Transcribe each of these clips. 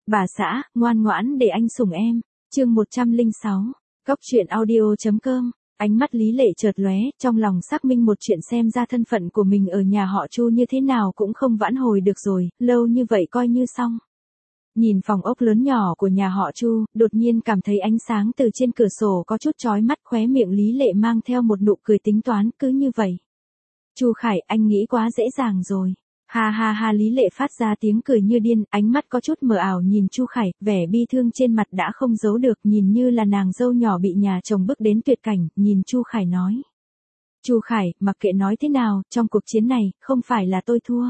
Bà xã, ngoan ngoãn để anh sủng em. Chương 106. Cóc truyện audio.com. Ánh mắt Lý Lệ chợt lóe, trong lòng xác minh một chuyện, xem ra thân phận của mình ở nhà họ Chu như thế nào cũng không vãn hồi được rồi, lâu như vậy coi như xong. Nhìn phòng ốc lớn nhỏ của nhà họ Chu, đột nhiên cảm thấy ánh sáng từ trên cửa sổ có chút chói mắt, khóe miệng Lý Lệ mang theo một nụ cười tính toán, cứ như vậy. Chu Khải, anh nghĩ quá dễ dàng rồi. Ha ha ha, Lý Lệ phát ra tiếng cười như điên, ánh mắt có chút mờ ảo nhìn Chu Khải, vẻ bi thương trên mặt đã không giấu được, nhìn như là nàng dâu nhỏ bị nhà chồng bức đến tuyệt cảnh, nhìn Chu Khải nói. Chu Khải, mặc kệ nói thế nào, trong cuộc chiến này, không phải là tôi thua.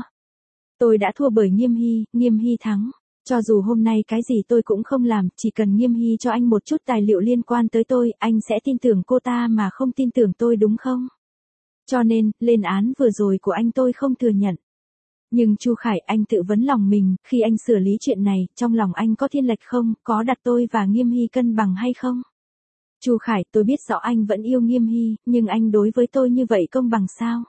Tôi đã thua bởi Nghiêm Hy thắng. Cho dù hôm nay cái gì tôi cũng không làm, chỉ cần Nghiêm Hy cho anh một chút tài liệu liên quan tới tôi, anh sẽ tin tưởng cô ta mà không tin tưởng tôi đúng không? Cho nên, lên án vừa rồi của anh tôi không thừa nhận. Nhưng Chu Khải, anh tự vấn lòng mình, khi anh xử lý chuyện này, trong lòng anh có thiên lệch không, có đặt tôi và Nghiêm Hy cân bằng hay không? Chu Khải, tôi biết rõ anh vẫn yêu Nghiêm Hy, nhưng anh đối với tôi như vậy công bằng sao?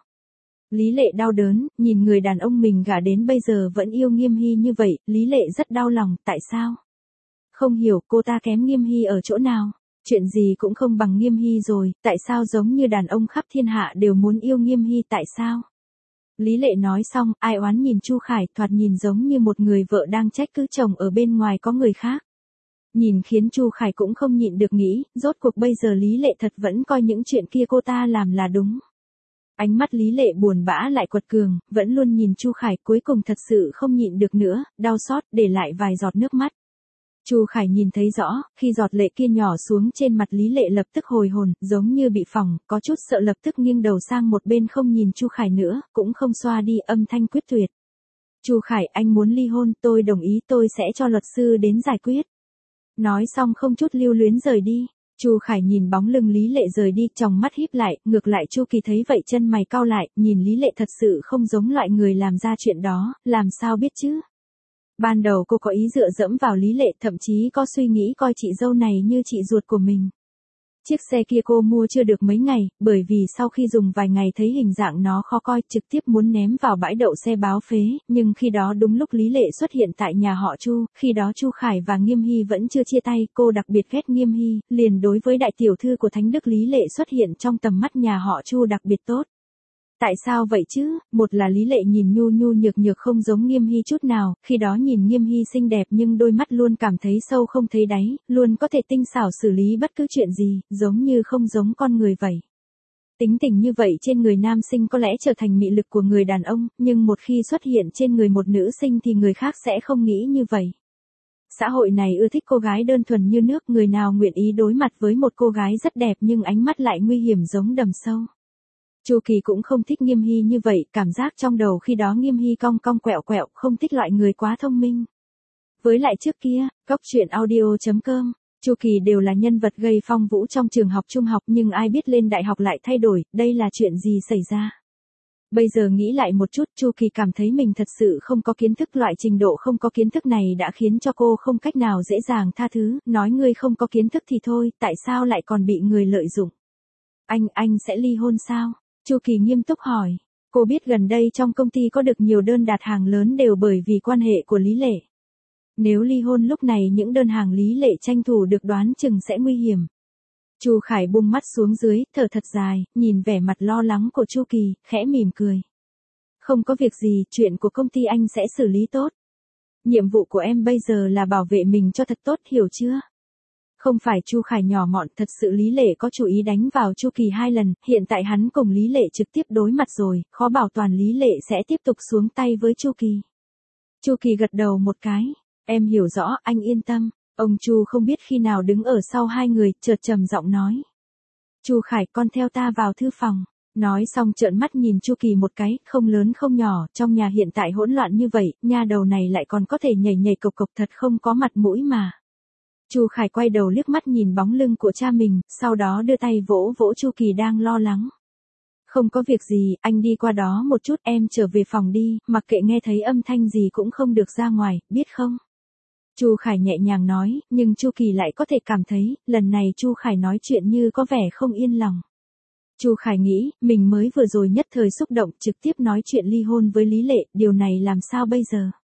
Lý Lệ đau đớn, nhìn người đàn ông mình gả đến bây giờ vẫn yêu Nghiêm Hy như vậy, Lý Lệ rất đau lòng, tại sao? Không hiểu, cô ta kém Nghiêm Hy ở chỗ nào? Chuyện gì cũng không bằng Nghiêm Hy rồi, tại sao giống như đàn ông khắp thiên hạ đều muốn yêu Nghiêm Hy, tại sao? Lý Lệ nói xong, ai oán nhìn Chu Khải, thoạt nhìn giống như một người vợ đang trách cứ chồng ở bên ngoài có người khác. Nhìn khiến Chu Khải cũng không nhịn được nghĩ, rốt cuộc bây giờ Lý Lệ thật vẫn coi những chuyện kia cô ta làm là đúng. Ánh mắt Lý Lệ buồn bã lại quật cường, vẫn luôn nhìn Chu Khải, cuối cùng thật sự không nhịn được nữa, đau xót, để lại vài giọt nước mắt. Chu Khải nhìn thấy rõ, khi giọt lệ kia nhỏ xuống trên mặt Lý Lệ lập tức hồi hồn, giống như bị phỏng, có chút sợ lập tức nghiêng đầu sang một bên không nhìn Chu Khải nữa, cũng không xoa đi, âm thanh quyết tuyệt. Chu Khải, anh muốn ly hôn, tôi đồng ý, tôi sẽ cho luật sư đến giải quyết. Nói xong không chút lưu luyến rời đi. Chu Khải nhìn bóng lưng Lý Lệ rời đi, tròng mắt híp lại, ngược lại Chu Kỳ thấy vậy chân mày cau lại, nhìn Lý Lệ thật sự không giống loại người làm ra chuyện đó, làm sao biết chứ? Ban đầu cô có ý dựa dẫm vào Lý Lệ, thậm chí có suy nghĩ coi chị dâu này như chị ruột của mình. Chiếc xe kia cô mua chưa được mấy ngày, bởi vì sau khi dùng vài ngày thấy hình dạng nó khó coi, trực tiếp muốn ném vào bãi đậu xe báo phế, nhưng khi đó đúng lúc Lý Lệ xuất hiện tại nhà họ Chu, khi đó Chu Khải và Nghiêm Hy vẫn chưa chia tay, cô đặc biệt ghét Nghiêm Hy, liền đối với đại tiểu thư của Thánh Đức Lý Lệ xuất hiện trong tầm mắt nhà họ Chu đặc biệt tốt. Tại sao vậy chứ? Một là Lý Lệ nhìn nhu nhu nhược nhược không giống Nghiêm Hy chút nào, khi đó nhìn Nghiêm Hy xinh đẹp nhưng đôi mắt luôn cảm thấy sâu không thấy đáy, luôn có thể tinh xảo xử lý bất cứ chuyện gì, giống như không giống con người vậy. Tính tình như vậy trên người nam sinh có lẽ trở thành mị lực của người đàn ông, nhưng một khi xuất hiện trên người một nữ sinh thì người khác sẽ không nghĩ như vậy. Xã hội này ưa thích cô gái đơn thuần như nước, người nào nguyện ý đối mặt với một cô gái rất đẹp nhưng ánh mắt lại nguy hiểm giống đầm sâu. Chu Kỳ cũng không thích Nghiêm Hy như vậy, cảm giác trong đầu khi đó Nghiêm Hy cong cong quẹo quẹo, không thích loại người quá thông minh. Với lại trước kia, Cóc truyện audio.com, Chu Kỳ đều là nhân vật gây phong vũ trong trường học trung học, nhưng ai biết lên đại học lại thay đổi, đây là chuyện gì xảy ra? Bây giờ nghĩ lại một chút, Chu Kỳ cảm thấy mình thật sự không có kiến thức, loại trình độ không có kiến thức này đã khiến cho cô không cách nào dễ dàng tha thứ, nói ngươi không có kiến thức thì thôi, tại sao lại còn bị người lợi dụng? Anh sẽ ly hôn sao? Chu Kỳ nghiêm túc hỏi. Cô biết gần đây trong công ty có được nhiều đơn đặt hàng lớn đều bởi vì quan hệ của Lý Lệ. Nếu ly hôn lúc này những đơn hàng Lý Lệ tranh thủ được đoán chừng sẽ nguy hiểm. Chu Khải bung mắt xuống dưới, thở thật dài, nhìn vẻ mặt lo lắng của Chu Kỳ, khẽ mỉm cười. Không có việc gì, chuyện của công ty anh sẽ xử lý tốt. Nhiệm vụ của em bây giờ là bảo vệ mình cho thật tốt, hiểu chưa? Không phải Chu Khải nhỏ mọn, thật sự Lý Lệ có chú ý đánh vào Chu Kỳ 2 lần, hiện tại hắn cùng Lý Lệ trực tiếp đối mặt rồi, khó bảo toàn Lý Lệ sẽ tiếp tục xuống tay với Chu Kỳ. Chu Kỳ gật đầu một cái, em hiểu rõ, anh yên tâm. Ông Chu không biết khi nào đứng ở sau hai người, chợt trầm giọng nói. Chu Khải, con theo ta vào thư phòng. Nói xong trợn mắt nhìn Chu Kỳ một cái, không lớn không nhỏ, trong nhà hiện tại hỗn loạn như vậy, nha đầu này lại còn có thể nhảy nhảy cộc cộc, thật không có mặt mũi mà. Chu Khải quay đầu liếc mắt nhìn bóng lưng của cha mình, sau đó đưa tay vỗ vỗ Chu Kỳ đang lo lắng. Không có việc gì, anh đi qua đó một chút, em trở về phòng đi, mặc kệ nghe thấy âm thanh gì cũng không được ra ngoài, biết không? Chu Khải nhẹ nhàng nói, nhưng Chu Kỳ lại có thể cảm thấy, lần này Chu Khải nói chuyện như có vẻ không yên lòng. Chu Khải nghĩ, mình mới vừa rồi nhất thời xúc động trực tiếp nói chuyện ly hôn với Lý Lệ, điều này làm sao bây giờ?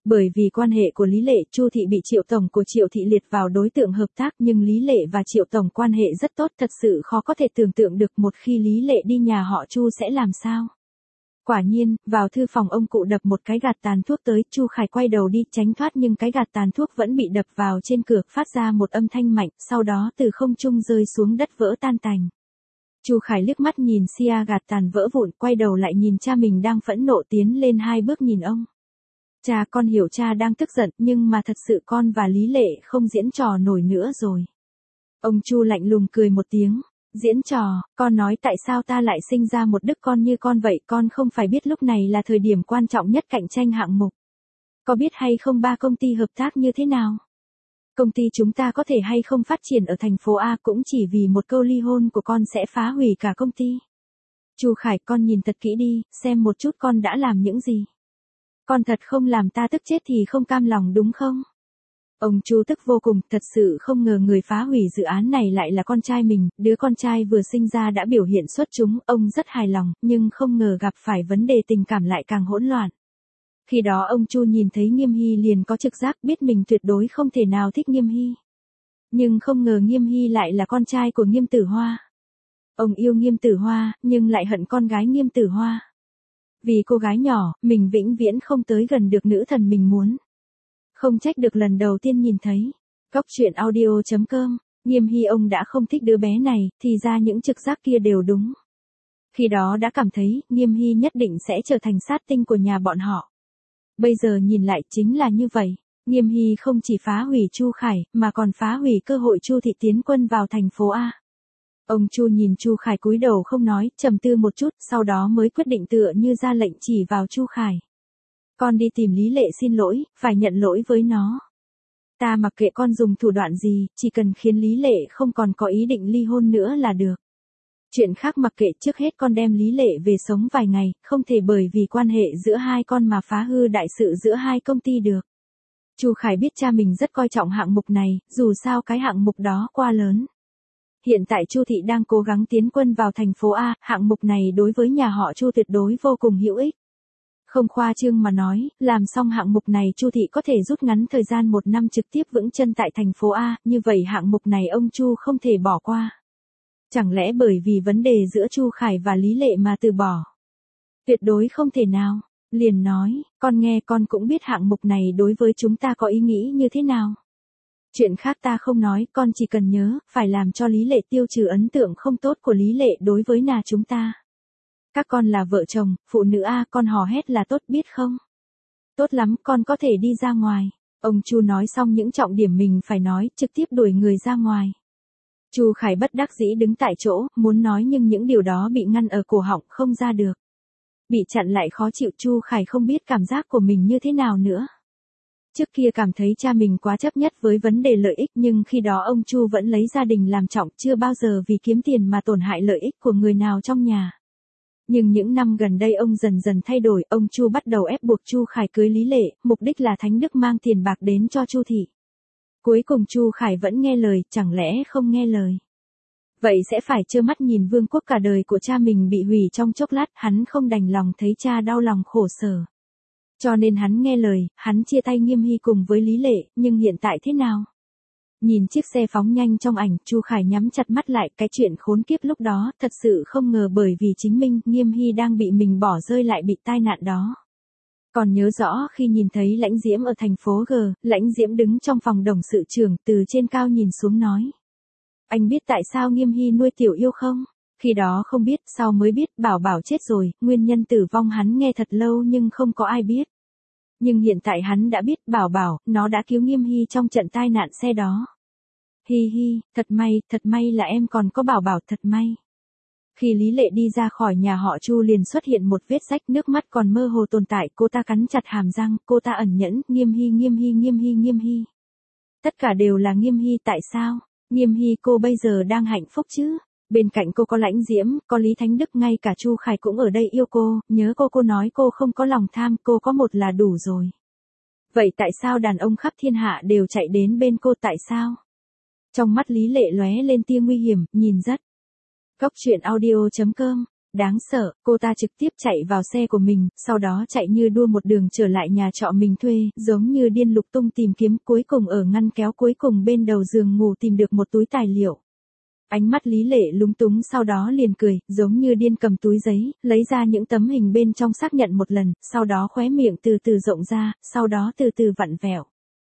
Bởi vì quan hệ của Lý Lệ, Chu Thị bị Triệu Tổng của Triệu Thị liệt vào đối tượng hợp tác, nhưng Lý Lệ và Triệu Tổng quan hệ rất tốt, thật sự khó có thể tưởng tượng được một khi Lý Lệ đi nhà họ Chu sẽ làm sao. Quả nhiên, vào thư phòng ông cụ đập một cái gạt tàn thuốc tới, Chu Khải quay đầu đi tránh thoát nhưng cái gạt tàn thuốc vẫn bị đập vào trên cửa, phát ra một âm thanh mạnh, sau đó từ không trung rơi xuống đất vỡ tan tành. Chu Khải liếc mắt nhìn xia gạt tàn vỡ vụn, quay đầu lại nhìn cha mình đang phẫn nộ tiến lên 2 bước nhìn ông. Cha, con hiểu cha đang tức giận, nhưng mà thật sự con và Lý Lệ không diễn trò nổi nữa rồi. Ông Chu lạnh lùng cười một tiếng. Diễn trò, con nói tại sao ta lại sinh ra một đứa con như con vậy, con không phải biết lúc này là thời điểm quan trọng nhất cạnh tranh hạng mục. Có biết hay không 3 công ty hợp tác như thế nào? Công ty chúng ta có thể hay không phát triển ở thành phố A cũng chỉ vì một câu ly hôn của con sẽ phá hủy cả công ty. Chu Khải, con nhìn thật kỹ đi, xem một chút con đã làm những gì. Con thật không làm ta tức chết thì không cam lòng đúng không? Ông Chu tức vô cùng, thật sự không ngờ người phá hủy dự án này lại là con trai mình, đứa con trai vừa sinh ra đã biểu hiện xuất chúng, ông rất hài lòng, nhưng không ngờ gặp phải vấn đề tình cảm lại càng hỗn loạn. Khi đó ông Chu nhìn thấy Nghiêm Hy liền có trực giác biết mình tuyệt đối không thể nào thích Nghiêm Hy. Nhưng không ngờ Nghiêm Hy lại là con trai của Nghiêm Tử Hoa. Ông yêu Nghiêm Tử Hoa, nhưng lại hận con gái Nghiêm Tử Hoa. Vì cô gái nhỏ, mình vĩnh viễn không tới gần được nữ thần mình muốn. Không trách được lần đầu tiên nhìn thấy. Cóc truyện audio.com, Nghiêm Hy ông đã không thích đứa bé này, thì ra những trực giác kia đều đúng. Khi đó đã cảm thấy, Nghiêm Hy nhất định sẽ trở thành sát tinh của nhà bọn họ. Bây giờ nhìn lại chính là như vậy. Nghiêm Hy không chỉ phá hủy Chu Khải, mà còn phá hủy cơ hội Chu Thị tiến quân vào thành phố A. Ông Chu nhìn Chu Khải cúi đầu không nói, trầm tư một chút, sau đó mới quyết định tựa như ra lệnh chỉ vào Chu Khải. Con đi tìm Lý Lệ xin lỗi, phải nhận lỗi với nó. Ta mặc kệ con dùng thủ đoạn gì, chỉ cần khiến Lý Lệ không còn có ý định ly hôn nữa là được. Chuyện khác mặc kệ, trước hết con đem Lý Lệ về sống vài ngày, không thể bởi vì quan hệ giữa hai con mà phá hư đại sự giữa hai công ty được. Chu Khải biết cha mình rất coi trọng hạng mục này, dù sao cái hạng mục đó quá lớn. Hiện tại Chu Thị đang cố gắng tiến quân vào thành phố A, hạng mục này đối với nhà họ Chu tuyệt đối vô cùng hữu ích. Không khoa trương mà nói, làm xong hạng mục này Chu Thị có thể rút ngắn thời gian 1 năm trực tiếp vững chân tại thành phố A, như vậy hạng mục này ông Chu không thể bỏ qua. Chẳng lẽ bởi vì vấn đề giữa Chu Khải và Lý Lệ mà từ bỏ? Tuyệt đối không thể nào. Liền nói, con nghe con cũng biết hạng mục này đối với chúng ta có ý nghĩ như thế nào. Chuyện khác ta không nói, con chỉ cần nhớ, phải làm cho Lý Lệ tiêu trừ ấn tượng không tốt của Lý Lệ đối với nhà chúng ta. Các con là vợ chồng, phụ nữ A, con hò hét là tốt biết không? Tốt lắm, con có thể đi ra ngoài. Ông Chu nói xong những trọng điểm mình phải nói, trực tiếp đuổi người ra ngoài. Chu Khải bất đắc dĩ đứng tại chỗ, muốn nói nhưng những điều đó bị ngăn ở cổ họng, không ra được. Bị chặn lại khó chịu, Chu Khải không biết cảm giác của mình như thế nào nữa. Trước kia cảm thấy cha mình quá chấp nhất với vấn đề lợi ích, nhưng khi đó ông Chu vẫn lấy gia đình làm trọng, chưa bao giờ vì kiếm tiền mà tổn hại lợi ích của người nào trong nhà. Nhưng những năm gần đây ông dần dần thay đổi, ông Chu bắt đầu ép buộc Chu Khải cưới Lý Lệ, mục đích là Thánh Đức mang tiền bạc đến cho Chu Thị. Cuối cùng Chu Khải vẫn nghe lời, chẳng lẽ không nghe lời. Vậy sẽ phải trơ mắt nhìn vương quốc cả đời của cha mình bị hủy trong chốc lát, hắn không đành lòng thấy cha đau lòng khổ sở. Cho nên hắn nghe lời, hắn chia tay Nghiêm Hy cùng với Lý Lệ, nhưng hiện tại thế nào? Nhìn chiếc xe phóng nhanh trong ảnh, Chu Khải nhắm chặt mắt lại, cái chuyện khốn kiếp lúc đó, thật sự không ngờ bởi vì chính mình, Nghiêm Hy đang bị mình bỏ rơi lại bị tai nạn đó. Còn nhớ rõ khi nhìn thấy Lãnh Diễm ở thành phố G, Lãnh Diễm đứng trong phòng đồng sự trưởng, từ trên cao nhìn xuống nói. Anh biết tại sao Nghiêm Hy nuôi Tiểu Yêu không? Khi đó không biết, sau mới biết, Bảo Bảo chết rồi, nguyên nhân tử vong hắn nghe thật lâu nhưng không có ai biết. Nhưng hiện tại hắn đã biết, Bảo Bảo, nó đã cứu Nghiêm Hy trong trận tai nạn xe đó. Hi hi, thật may là em còn có Bảo Bảo, thật may. Khi Lý Lệ đi ra khỏi nhà họ Chu liền xuất hiện một vết rách, nước mắt còn mơ hồ tồn tại, cô ta cắn chặt hàm răng, cô ta ẩn nhẫn, Nghiêm Hy. Tất cả đều là Nghiêm Hy, tại sao? Nghiêm Hy cô bây giờ đang hạnh phúc chứ? Bên cạnh cô có Lãnh Diễm, có Lý Thánh Đức, ngay cả Chu Khải cũng ở đây yêu cô, nhớ cô nói cô không có lòng tham, cô có một là đủ rồi. Vậy tại sao đàn ông khắp thiên hạ đều chạy đến bên cô, tại sao? Trong mắt Lý Lệ lóe lên tia nguy hiểm, nhìn rất. Cóc truyện audio.com Đáng sợ, cô ta trực tiếp chạy vào xe của mình, sau đó chạy như đua một đường trở lại nhà trọ mình thuê, giống như điên lục tung tìm kiếm, cuối cùng ở ngăn kéo cuối cùng bên đầu giường ngủ tìm được một túi tài liệu. Ánh mắt Lý Lệ lúng túng sau đó liền cười, giống như điên cầm túi giấy, lấy ra những tấm hình bên trong xác nhận một lần, sau đó khóe miệng từ từ rộng ra, sau đó từ từ vặn vẹo.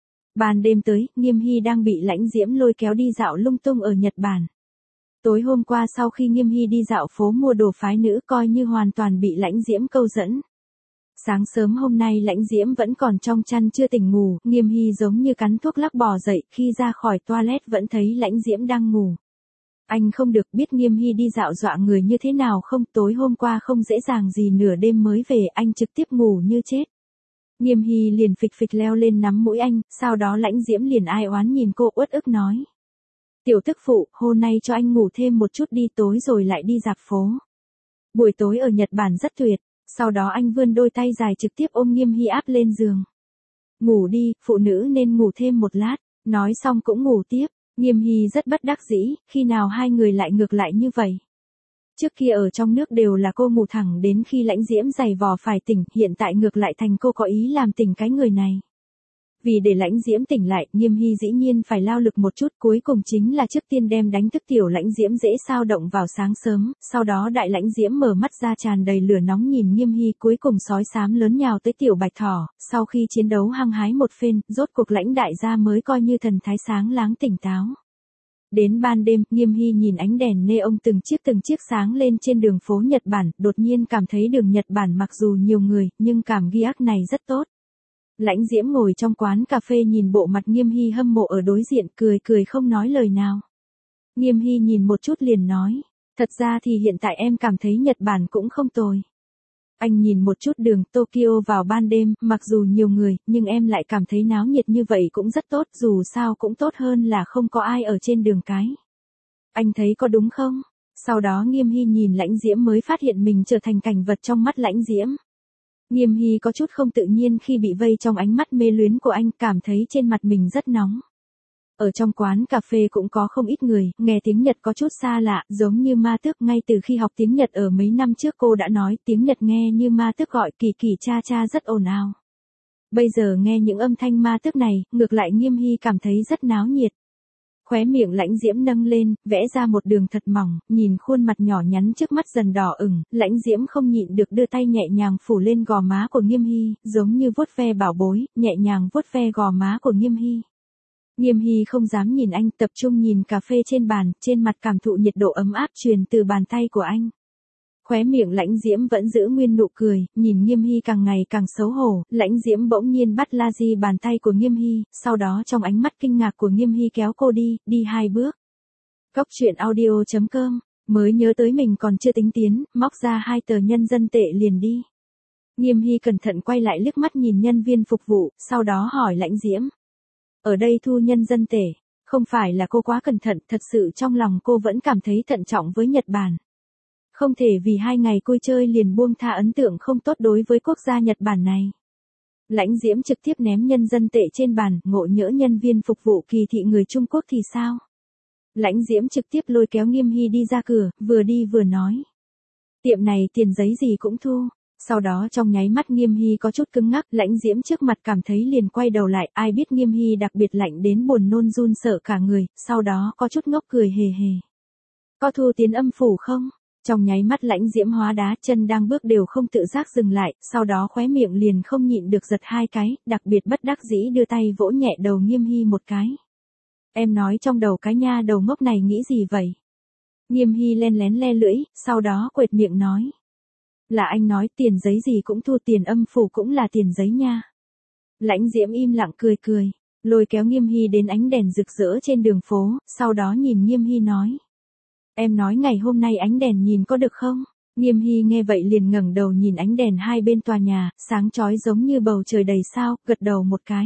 Ban đêm tới, Nghiêm Hy đang bị Lãnh Diễm lôi kéo đi dạo lung tung ở Nhật Bản. Tối hôm qua sau khi Nghiêm Hy đi dạo phố mua đồ phái nữ coi như hoàn toàn bị Lãnh Diễm câu dẫn. Sáng sớm hôm nay Lãnh Diễm vẫn còn trong chăn chưa tỉnh ngủ, Nghiêm Hy giống như cắn thuốc lắc bò dậy, khi ra khỏi toilet vẫn thấy Lãnh Diễm đang ngủ. Anh không được biết Nghiêm Hy đi dạo dọa người như thế nào không, tối hôm qua không dễ dàng gì nửa đêm mới về, anh trực tiếp ngủ như chết. Nghiêm Hy liền phịch phịch leo lên nắm mũi anh, sau đó Lãnh Diễm liền ai oán nhìn cô uất ức nói. Tiểu tức phụ, hôm nay cho anh ngủ thêm một chút đi, tối rồi lại đi dạp phố. Buổi tối ở Nhật Bản rất tuyệt, sau đó anh vươn đôi tay dài trực tiếp ôm Nghiêm Hy áp lên giường. Ngủ đi, phụ nữ nên ngủ thêm một lát, nói xong cũng ngủ tiếp. Nghiêm Hy rất bất đắc dĩ, khi nào hai người lại ngược lại như vậy. Trước kia ở trong nước đều là cô ngủ thẳng đến khi Lãnh Diễm giày vò phải tỉnh, hiện tại ngược lại thành cô có ý làm tỉnh cái người này. Vì để Lãnh Diễm tỉnh lại, Nghiêm Hy dĩ nhiên phải lao lực một chút, cuối cùng chính là trước tiên đem đánh thức tiểu Lãnh Diễm dễ sao động vào sáng sớm, sau đó đại Lãnh Diễm mở mắt ra tràn đầy lửa nóng nhìn Nghiêm Hy, cuối cùng sói xám lớn nhào tới tiểu bạch thỏ, sau khi chiến đấu hăng hái một phen, rốt cuộc Lãnh đại gia mới coi như thần thái sáng láng tỉnh táo. Đến ban đêm, Nghiêm Hy nhìn ánh đèn neon từng chiếc sáng lên trên đường phố Nhật Bản, đột nhiên cảm thấy đường Nhật Bản mặc dù nhiều người, nhưng cảm giác này rất tốt. Lãnh Diễm ngồi trong quán cà phê nhìn bộ mặt Nghiêm Hy hâm mộ ở đối diện, cười không nói lời nào. Nghiêm Hy nhìn một chút liền nói, thật ra thì hiện tại em cảm thấy Nhật Bản cũng không tồi. Anh nhìn một chút đường Tokyo vào ban đêm, mặc dù nhiều người, nhưng em lại cảm thấy náo nhiệt như vậy cũng rất tốt, dù sao cũng tốt hơn là không có ai ở trên đường cái. Anh thấy có đúng không? Sau đó Nghiêm Hy nhìn Lãnh Diễm mới phát hiện mình trở thành cảnh vật trong mắt Lãnh Diễm. Nghiêm Hy có chút không tự nhiên khi bị vây trong ánh mắt mê luyến của anh, cảm thấy trên mặt mình rất nóng. Ở trong quán cà phê cũng có không ít người, nghe tiếng Nhật có chút xa lạ, giống như ma tước, ngay từ khi học tiếng Nhật ở mấy năm trước cô đã nói tiếng Nhật nghe như ma tước gọi kỳ kỳ cha cha rất ồn ào. Bây giờ nghe những âm thanh ma tước này, ngược lại Nghiêm Hy cảm thấy rất náo nhiệt. Khóe miệng Lãnh Diễm nâng lên, vẽ ra một đường thật mỏng, nhìn khuôn mặt nhỏ nhắn trước mắt dần đỏ ửng, Lãnh Diễm không nhịn được đưa tay nhẹ nhàng phủ lên gò má của Nghiêm Hy, giống như vuốt ve bảo bối, nhẹ nhàng vuốt ve gò má của Nghiêm Hy. Nghiêm Hy không dám nhìn anh, tập trung nhìn cà phê trên bàn, trên mặt cảm thụ nhiệt độ ấm áp truyền từ bàn tay của anh. Khóe miệng Lãnh Diễm vẫn giữ nguyên nụ cười, nhìn Nghiêm Hy càng ngày càng xấu hổ, Lãnh Diễm bỗng nhiên bắt la di bàn tay của Nghiêm Hy, sau đó trong ánh mắt kinh ngạc của Nghiêm Hy kéo cô đi 2 bước. Cóc truyện audio.com, mới nhớ tới mình còn chưa tính tiến, móc ra 2 tờ nhân dân tệ liền đi. Nghiêm Hy cẩn thận quay lại liếc mắt nhìn nhân viên phục vụ, sau đó hỏi Lãnh Diễm. Ở đây thu nhân dân tệ, không phải là cô quá cẩn thận, thật sự trong lòng cô vẫn cảm thấy thận trọng với Nhật Bản. Không thể vì 2 ngày cô chơi liền buông tha ấn tượng không tốt đối với quốc gia Nhật Bản này. Lãnh Diễm trực tiếp ném nhân dân tệ trên bàn, ngộ nhỡ nhân viên phục vụ kỳ thị người Trung Quốc thì sao? Lãnh Diễm trực tiếp lôi kéo Nghiêm Hy đi ra cửa, vừa đi vừa nói. Tiệm này tiền giấy gì cũng thu. Sau đó trong nháy mắt Nghiêm Hy có chút cứng ngắc, Lãnh Diễm trước mặt cảm thấy liền quay đầu lại, ai biết Nghiêm Hy đặc biệt lạnh đến buồn nôn run sợ cả người, sau đó có chút ngốc cười hề hề. Có thu tiền âm phủ không? Trong nháy mắt Lãnh Diễm hóa đá, chân đang bước đều không tự giác dừng lại, sau đó khóe miệng liền không nhịn được giật 2 cái, đặc biệt bất đắc dĩ đưa tay vỗ nhẹ đầu Nghiêm Hy một cái. Em nói trong đầu cái nha đầu ngốc này nghĩ gì vậy? Nghiêm Hy len lén le lưỡi, sau đó quệt miệng nói. Là anh nói tiền giấy gì cũng thu, tiền âm phủ cũng là tiền giấy nha. Lãnh Diễm im lặng cười, lôi kéo Nghiêm Hy đến ánh đèn rực rỡ trên đường phố, sau đó nhìn Nghiêm Hy nói. Em nói ngày hôm nay ánh đèn nhìn có được không? Nghiêm Hy nghe vậy liền ngẩng đầu nhìn ánh đèn hai bên tòa nhà, sáng chói giống như bầu trời đầy sao, gật đầu một cái.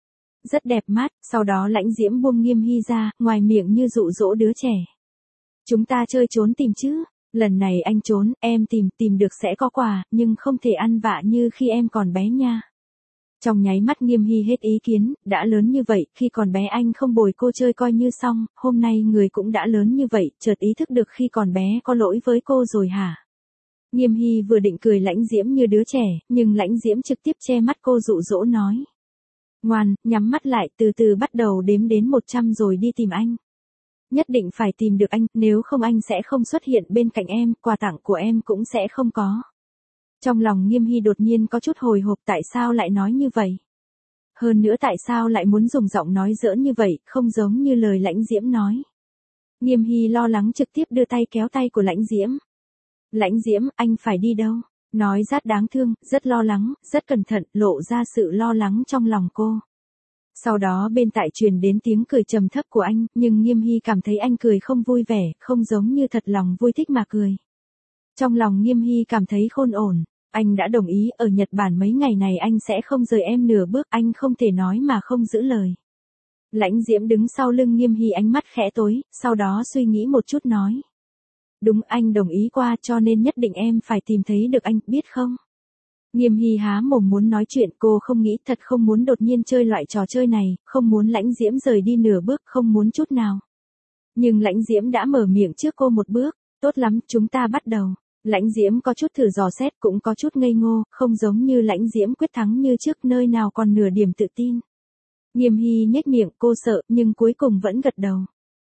Rất đẹp mắt, sau đó Lãnh Diễm buông Nghiêm Hy ra, ngoài miệng như dụ dỗ đứa trẻ. Chúng ta chơi trốn tìm chứ? Lần này anh trốn, em tìm được sẽ có quà, nhưng không thể ăn vạ như khi em còn bé nha. Trong nháy mắt Nghiêm Hy hết ý kiến, đã lớn như vậy, khi còn bé anh không bồi cô chơi coi như xong, hôm nay người cũng đã lớn như vậy, chợt ý thức được khi còn bé có lỗi với cô rồi hả? Nghiêm Hy vừa định cười Lãnh Diễm như đứa trẻ, nhưng Lãnh Diễm trực tiếp che mắt cô dụ dỗ nói. Ngoan, nhắm mắt lại, từ từ bắt đầu đếm đến 100 rồi đi tìm anh. Nhất định phải tìm được anh, nếu không anh sẽ không xuất hiện bên cạnh em, quà tặng của em cũng sẽ không có. Trong lòng Nghiêm Hy đột nhiên có chút hồi hộp, tại sao lại nói như vậy? Hơn nữa tại sao lại muốn dùng giọng nói giỡn như vậy, không giống như lời Lãnh Diễm nói. Nghiêm Hy lo lắng trực tiếp đưa tay kéo tay của Lãnh Diễm. Lãnh Diễm, anh phải đi đâu? Nói rất đáng thương, rất lo lắng, rất cẩn thận, lộ ra sự lo lắng trong lòng cô. Sau đó bên tai truyền đến tiếng cười trầm thấp của anh, nhưng Nghiêm Hy cảm thấy anh cười không vui vẻ, không giống như thật lòng vui thích mà cười. Trong lòng Nghiêm Hy cảm thấy khôn ổn, anh đã đồng ý ở Nhật Bản mấy ngày này anh sẽ không rời em nửa bước, anh không thể nói mà không giữ lời. Lãnh Diễm đứng sau lưng Nghiêm Hy ánh mắt khẽ tối, sau đó suy nghĩ một chút nói. Đúng, anh đồng ý qua cho nên nhất định em phải tìm thấy được anh, biết không? Nghiêm Hy há mồm muốn nói chuyện, cô không nghĩ, thật không muốn đột nhiên chơi loại trò chơi này, không muốn Lãnh Diễm rời đi nửa bước, không muốn chút nào. Nhưng Lãnh Diễm đã mở miệng trước cô một bước, tốt lắm, chúng ta bắt đầu. Lãnh Diễm có chút thử dò xét, cũng có chút ngây ngô, không giống như Lãnh Diễm quyết thắng như trước, nơi nào còn nửa điểm tự tin. Nghiêm Hy nhếch miệng, cô sợ, nhưng cuối cùng vẫn gật đầu.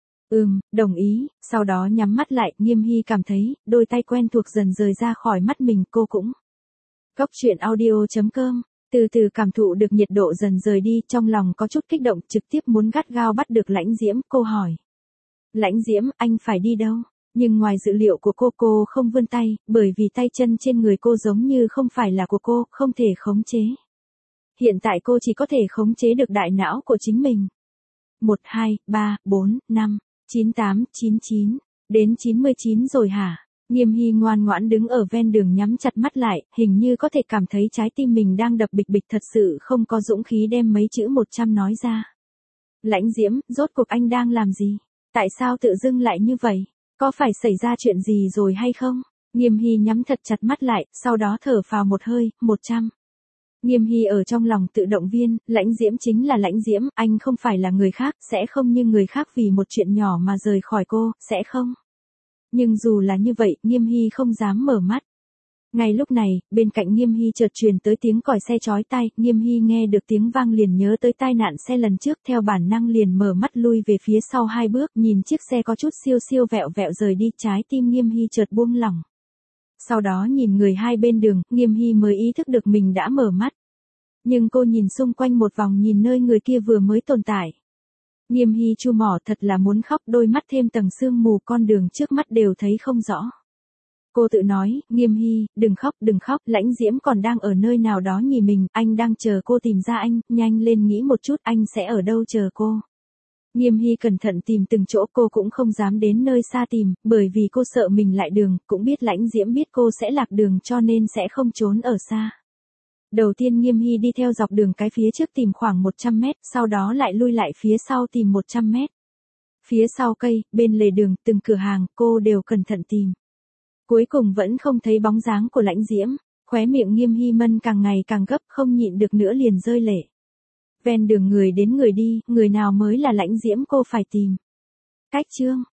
Đồng ý, sau đó nhắm mắt lại, Nghiêm Hy cảm thấy, đôi tay quen thuộc dần rời ra khỏi mắt mình, cô cũng. Cốc truyện audio.com, từ từ cảm thụ được nhiệt độ dần rời đi, trong lòng có chút kích động, trực tiếp muốn gắt gao bắt được Lãnh Diễm, cô hỏi. Lãnh Diễm, anh phải đi đâu? Nhưng ngoài dự liệu của cô không vươn tay, bởi vì tay chân trên người cô giống như không phải là của cô, không thể khống chế. Hiện tại cô chỉ có thể khống chế được đại não của chính mình. 1, 2, 3, 4, 5, 9, 8, 99, đến 99 rồi hả? Nghiêm Hy ngoan ngoãn đứng ở ven đường nhắm chặt mắt lại, hình như có thể cảm thấy trái tim mình đang đập bịch bịch, thật sự không có dũng khí đem mấy chữ 100 nói ra. Lãnh Diễm, rốt cuộc anh đang làm gì? Tại sao tự dưng lại như vậy? Có phải xảy ra chuyện gì rồi hay không? Nghiêm Hy nhắm thật chặt mắt lại, sau đó thở phào một hơi, 100. Nghiêm Hy ở trong lòng tự động viên, Lãnh Diễm chính là Lãnh Diễm, anh không phải là người khác, sẽ không như người khác vì một chuyện nhỏ mà rời khỏi cô, sẽ không. Nhưng dù là như vậy, Nghiêm Hy không dám mở mắt. Ngay lúc này, bên cạnh Nghiêm Hy chợt truyền tới tiếng còi xe chói tai, Nghiêm Hy nghe được tiếng vang liền nhớ tới tai nạn xe lần trước, theo bản năng liền mở mắt lui về phía sau 2 bước, nhìn chiếc xe có chút siêu siêu vẹo vẹo rời đi, trái tim Nghiêm Hy chợt buông lỏng. Sau đó nhìn người hai bên đường, Nghiêm Hy mới ý thức được mình đã mở mắt. Nhưng cô nhìn xung quanh một vòng, nhìn nơi người kia vừa mới tồn tại. Nghiêm Hy chu mỏ, thật là muốn khóc, đôi mắt thêm tầng sương mù, con đường trước mắt đều thấy không rõ. Cô tự nói, Nghiêm Hy, đừng khóc, Lãnh Diễm còn đang ở nơi nào đó nhỉ mình, anh đang chờ cô tìm ra anh, nhanh lên nghĩ một chút, anh sẽ ở đâu chờ cô. Nghiêm Hy cẩn thận tìm từng chỗ, cô cũng không dám đến nơi xa tìm, bởi vì cô sợ mình lại đường, cũng biết Lãnh Diễm biết cô sẽ lạc đường cho nên sẽ không trốn ở xa. Đầu tiên Nghiêm Hy đi theo dọc đường cái phía trước tìm khoảng 100 mét, sau đó lại lui lại phía sau tìm 100 mét. Phía sau cây, bên lề đường, từng cửa hàng, cô đều cẩn thận tìm. Cuối cùng vẫn không thấy bóng dáng của Lãnh Diễm, khóe miệng Nghiêm Hy Mân càng ngày càng gấp, không nhịn được nữa liền rơi lệ. Ven đường người đến người đi, người nào mới là Lãnh Diễm cô phải tìm. Cách chương